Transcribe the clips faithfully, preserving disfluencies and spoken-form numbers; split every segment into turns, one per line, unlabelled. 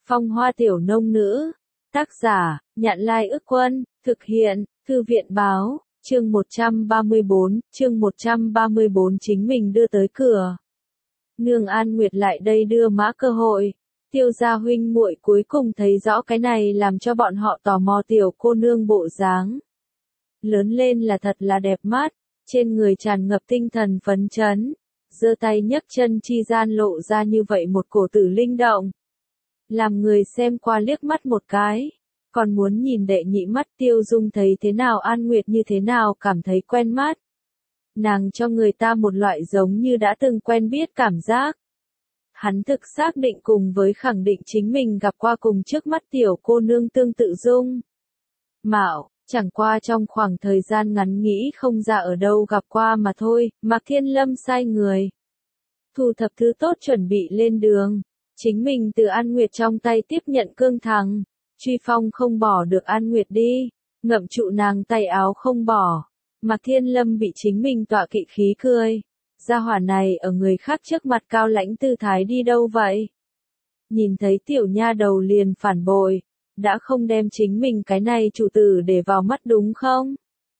Phong Hoa Tiểu Nông Nữ. Tác giả, Nhạn Lai Ức Quân, thực hiện, Thư viện Báo, chương một trăm ba mươi bốn, chương một trăm ba mươi bốn chính mình đưa tới cửa. Nương An Nguyệt lại đây đưa mã cơ hội. Tiêu gia huynh muội cuối cùng thấy rõ cái này làm cho bọn họ tò mò tiểu cô nương bộ dáng. Lớn lên là thật là đẹp mắt, trên người tràn ngập tinh thần phấn chấn, giơ tay nhấc chân chi gian lộ ra như vậy một cổ tử linh động. Làm người xem qua liếc mắt một cái, còn muốn nhìn đệ nhị mắt. Tiêu Dung thấy thế nào An Nguyệt như thế nào cảm thấy quen mắt. Nàng cho người ta một loại giống như đã từng quen biết cảm giác. Hắn thực xác định cùng với khẳng định chính mình gặp qua cùng trước mắt tiểu cô nương tương tự dung mạo, chẳng qua trong khoảng thời gian ngắn nghĩ không ra ở đâu gặp qua mà thôi. Mạc Thiên Lâm sai người thu thập thứ tốt chuẩn bị lên đường, chính mình từ An Nguyệt trong tay tiếp nhận cương thằng. Truy Phong không bỏ được An Nguyệt đi, ngậm trụ nàng tay áo không bỏ. Mạc Thiên Lâm bị chính mình tọa kỵ khí cười. Gia hỏa này ở người khác trước mặt cao lãnh tư thái đi đâu vậy? Nhìn thấy tiểu nha đầu liền phản bội, đã không đem chính mình cái này chủ tử để vào mắt đúng không?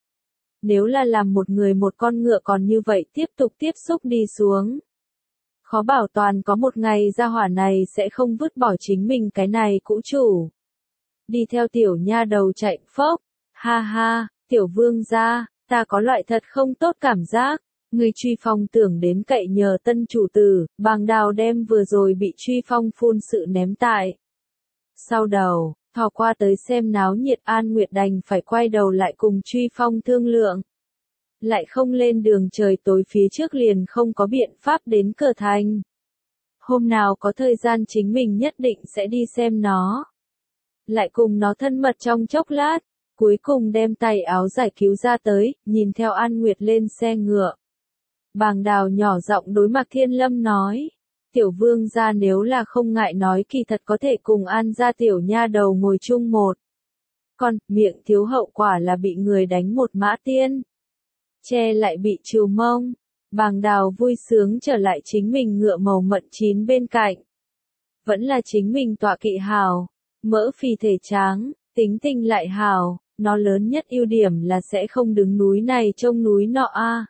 Nếu là làm một người một con ngựa còn như vậy tiếp tục tiếp xúc đi xuống, khó bảo toàn có một ngày gia hỏa này sẽ không vứt bỏ chính mình cái này cũ chủ. Đi theo tiểu nha đầu chạy phốc, ha ha, tiểu vương gia, ta có loại thật không tốt cảm giác. Người Truy Phong tưởng đến cậy nhờ tân chủ tử, bàng đào đem vừa rồi bị Truy Phong phun sự ném tại sau đầu, thò qua tới xem náo nhiệt. An Nguyệt đành phải quay đầu lại cùng Truy Phong thương lượng. Lại không lên đường, trời tối phía trước liền không có biện pháp đến cửa thành. Hôm nào có thời gian chính mình nhất định sẽ đi xem nó. Lại cùng nó thân mật trong chốc lát, cuối cùng đem tay áo giải cứu ra tới, nhìn theo An Nguyệt lên xe ngựa. Bàng đào nhỏ giọng đối Mạc Thiên Lâm nói, tiểu vương gia nếu là không ngại nói kỳ thật có thể cùng An gia tiểu nha đầu ngồi chung một con, miệng thiếu hậu quả là bị người đánh một mã tiên. Che lại bị trừ mông, bàng đào vui sướng trở lại chính mình ngựa màu mận chín bên cạnh. Vẫn là chính mình tọa kỵ hào, mỡ phì thể tráng, tính tình lại hào, nó lớn nhất ưu điểm là sẽ không đứng núi này trông núi nọ a. À.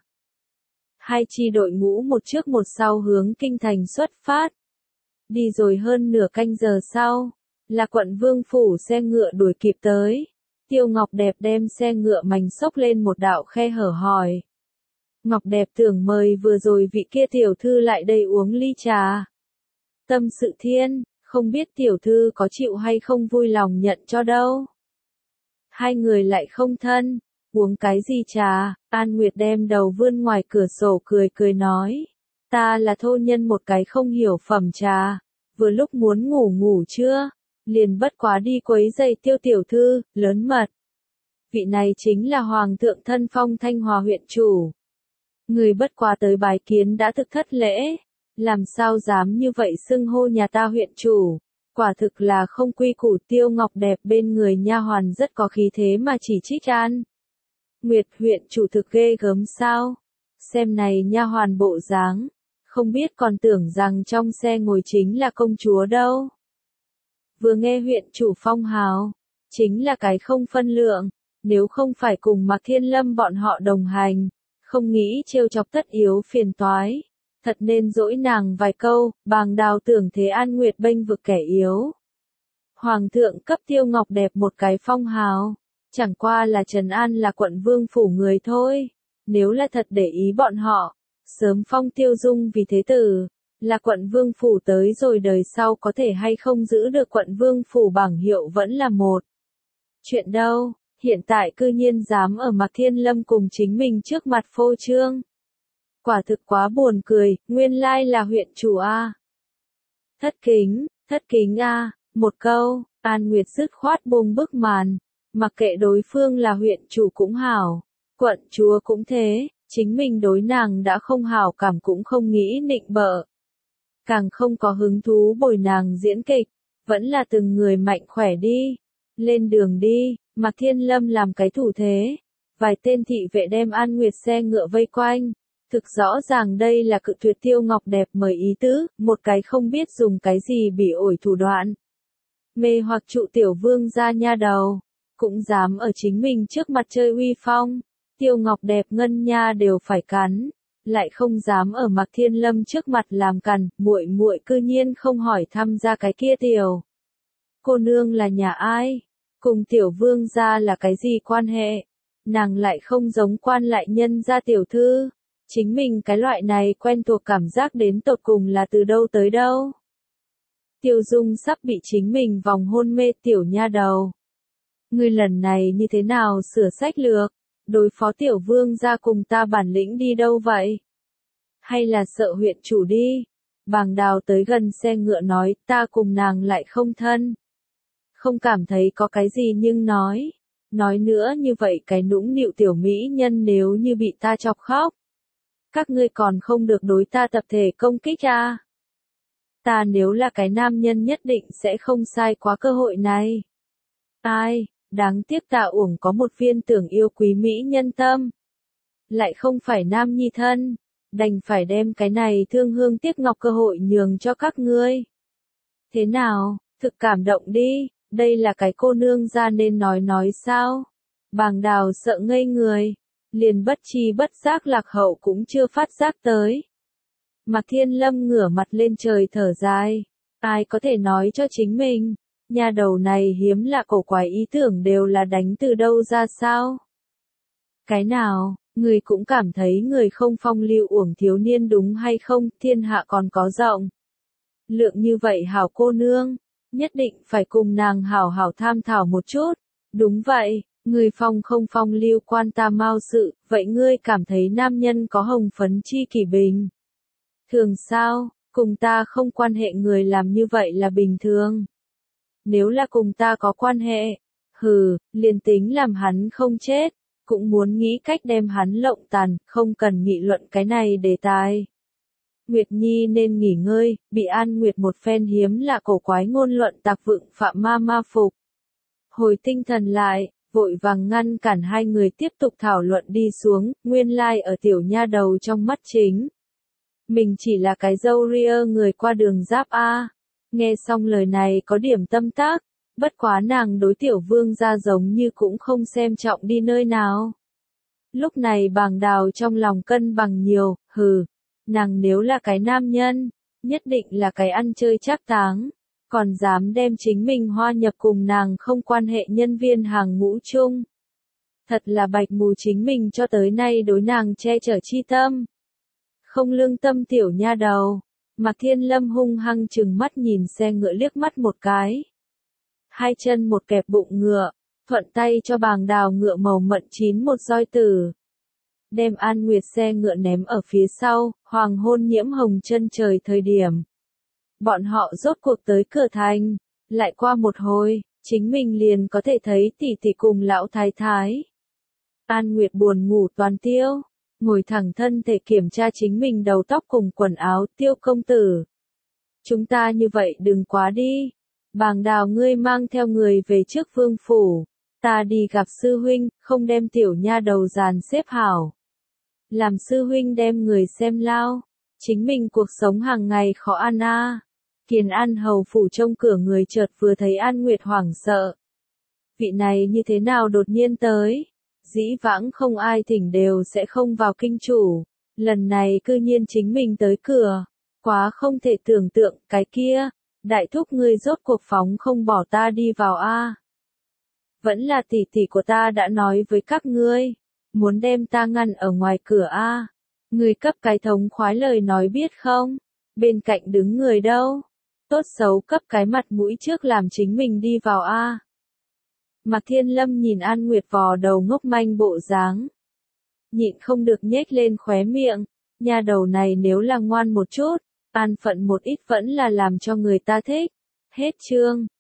Hai chi đội ngũ một trước một sau hướng kinh thành xuất phát. Đi rồi hơn nửa canh giờ sau, là quận Vương phủ xe ngựa đuổi kịp tới. Tiêu Ngọc Đẹp đem xe ngựa mảnh xốc lên một đạo khe hở hỏi. Ngọc Đẹp tưởng mời vừa rồi vị kia tiểu thư lại đây uống ly trà. Tâm sự thiên, không biết tiểu thư có chịu hay không vui lòng nhận cho đâu. Hai người lại không thân, uống cái gì trà? An Nguyệt đem đầu vươn ngoài cửa sổ cười cười nói. Ta là thô nhân một cái không hiểu phẩm trà, vừa lúc muốn ngủ ngủ chưa, liền bất quá đi quấy giày Tiêu tiểu thư, lớn mật. Vị này chính là Hoàng thượng thân phong Thanh Hòa huyện chủ. Người bất quá tới bái kiến đã thực thất lễ, làm sao dám như vậy xưng hô nhà ta huyện chủ, quả thực là không quy củ. Tiêu Ngọc Đẹp bên người nha hoàn rất có khí thế mà chỉ trích An Nguyệt, huyện chủ thực ghê gớm sao? Xem này nha hoàn bộ dáng, không biết còn tưởng rằng trong xe ngồi chính là công chúa đâu. Vừa nghe huyện chủ phong hào, chính là cái không phân lượng, nếu không phải cùng Mạc Thiên Lâm bọn họ đồng hành, không nghĩ trêu chọc tất yếu phiền toái, thật nên dỗi nàng vài câu. Bàng đào tưởng thế An Nguyệt bênh vực kẻ yếu. Hoàng thượng cấp Tiêu Ngọc Đẹp một cái phong hào, chẳng qua là trấn an là quận Vương phủ người thôi, nếu là thật để ý bọn họ, sớm phong Tiêu Dung vì thế tử, là quận Vương phủ tới rồi đời sau có thể hay không giữ được quận Vương phủ bảng hiệu vẫn là một chuyện đâu, hiện tại cư nhiên dám ở Mạc Thiên Lâm cùng chính mình trước mặt phô trương. Quả thực quá buồn cười, nguyên lai là huyện chủ a. Thất kính, thất kính a, một câu, An Nguyệt dứt khoát buông bức màn. Mặc kệ đối phương là huyện chủ cũng hảo, quận chúa cũng thế, chính mình đối nàng đã không hảo cảm cũng không nghĩ nịnh bợ. Càng không có hứng thú bồi nàng diễn kịch, vẫn là từng người mạnh khỏe đi. Lên đường đi, Mạc Thiên Lâm làm cái thủ thế. Vài tên thị vệ đem An Nguyệt xe ngựa vây quanh. Thực rõ ràng đây là cự tuyệt Tiêu Ngọc Đẹp mời ý tứ, một cái không biết dùng cái gì bị ổi thủ đoạn. mê hoặc trụ tiểu vương gia nha đầu, cũng dám ở chính mình trước mặt chơi uy phong, Tiêu Ngọc đẹp ngân nha đều phải cắn, lại không dám ở Mạc Thiên Lâm trước mặt làm cằn, muội muội cư nhiên không hỏi thăm ra cái kia tiểu cô nương là nhà ai, cùng tiểu vương gia là cái gì quan hệ, nàng lại không giống quan lại nhân gia tiểu thư, chính mình cái loại này quen thuộc cảm giác đến tột cùng là từ đâu tới đâu. Tiêu Dung sắp bị chính mình vòng hôn mê, tiểu nha đầu. Ngươi lần này như thế nào sửa sách lược, đối phó tiểu vương gia cùng ta bản lĩnh đi đâu vậy? Hay là sợ huyện chủ đi? Bàng Đào tới gần xe ngựa nói, ta cùng nàng lại không thân. Không cảm thấy có cái gì nhưng nói. Nói nữa như vậy cái nũng nịu tiểu mỹ nhân nếu như bị ta chọc khóc. Các ngươi còn không được đối ta tập thể công kích à? Ta nếu là cái nam nhân nhất định sẽ không sai quá cơ hội này. Ai, đáng tiếc ta uổng có một viên tưởng yêu quý mỹ nhân tâm. Lại không phải nam nhi thân, đành phải đem cái này thương hương tiếc ngọc cơ hội nhường cho các ngươi. Thế nào, thực cảm động đi, đây là cái cô nương ra nên nói nói sao? Bàng Đào sợ ngây người, liền bất chi bất giác Lạc Hậu cũng chưa phát giác tới. Mạc Thiên Lâm ngửa mặt lên trời thở dài, ai có thể nói cho chính mình, nhà đầu này hiếm lạ cổ quái ý tưởng đều là đánh từ đâu ra sao? Cái nào, người cũng cảm thấy người không phong lưu uổng thiếu niên đúng hay không, thiên hạ còn có rộng. Lượng như vậy hảo cô nương, nhất định phải cùng nàng hảo hảo tham thảo một chút. Đúng vậy, người phong không phong lưu quan ta mau sự, vậy ngươi cảm thấy nam nhân có hồng phấn chi kỷ bình. Thường sao, cùng ta không quan hệ người làm như vậy là bình thường. Nếu là cùng ta có quan hệ, hừ, liền tính làm hắn không chết, cũng muốn nghĩ cách đem hắn lộng tàn, không cần nghị luận cái này đề tài. Nguyệt Nhi nên nghỉ ngơi, bị An Nguyệt một phen hiếm lạ cổ quái ngôn luận tạc vựng phạm ma ma phục. Hồi tinh thần lại, vội vàng ngăn cản hai người tiếp tục thảo luận đi xuống, nguyên lai like ở tiểu nha đầu trong mắt chính. Mình chỉ là cái dâu ria người qua đường giáp A. Nghe xong lời này có điểm tâm tác, bất quá nàng đối tiểu vương gia giống như cũng không xem trọng đi nơi nào. Lúc này Bàng Đào trong lòng cân bằng nhiều, hừ, nàng nếu là cái nam nhân, nhất định là cái ăn chơi trác táng, còn dám đem chính mình hoa nhập cùng nàng không quan hệ nhân viên hàng ngũ chung. Thật là bạch mù chính mình cho tới nay đối nàng che chở chi tâm. Không lương tâm tiểu nha đầu. Mạc Thiên Lâm hung hăng chừng mắt nhìn xe ngựa liếc mắt một cái. Hai chân một kẹp bụng ngựa, thuận tay cho Bàng Đào ngựa màu mận chín một roi tử. Đem An Nguyệt xe ngựa ném ở phía sau, hoàng hôn nhiễm hồng chân trời thời điểm. Bọn họ rốt cuộc tới cửa thành, lại qua một hồi, chính mình liền có thể thấy tỷ tỷ cùng lão thái thái. An Nguyệt buồn ngủ toàn tiêu. Ngồi thẳng thân thể kiểm tra chính mình đầu tóc cùng quần áo, Tiêu công tử. Chúng ta như vậy đừng quá đi. Bàng Đào ngươi mang theo người về trước vương phủ. Ta đi gặp sư huynh, không đem tiểu nha đầu dàn xếp hảo. Làm sư huynh đem người xem lao. Chính mình cuộc sống hàng ngày khó ăn a. À. Kiền An hầu phủ trông cửa người chợt vừa thấy An Nguyệt hoảng sợ. Vị này như thế nào đột nhiên tới? Dĩ vãng không ai thỉnh đều sẽ không vào kinh chủ, lần này cư nhiên chính mình tới cửa, quá không thể tưởng tượng, cái kia, đại thúc ngươi rốt cuộc phóng không bỏ ta đi vào a. Vẫn là tỷ tỷ của ta đã nói với các ngươi, muốn đem ta ngăn ở ngoài cửa a. Ngươi cấp cái thống khoái lời nói biết không, bên cạnh đứng người đâu, tốt xấu cấp cái mặt mũi trước làm chính mình đi vào a. Mạc Thiên Lâm nhìn An Nguyệt vò đầu ngốc manh bộ dáng. Nhịn không được nhếch lên khóe miệng, nha đầu này nếu là ngoan một chút, an phận một ít vẫn là làm cho người ta thích. Hết chương.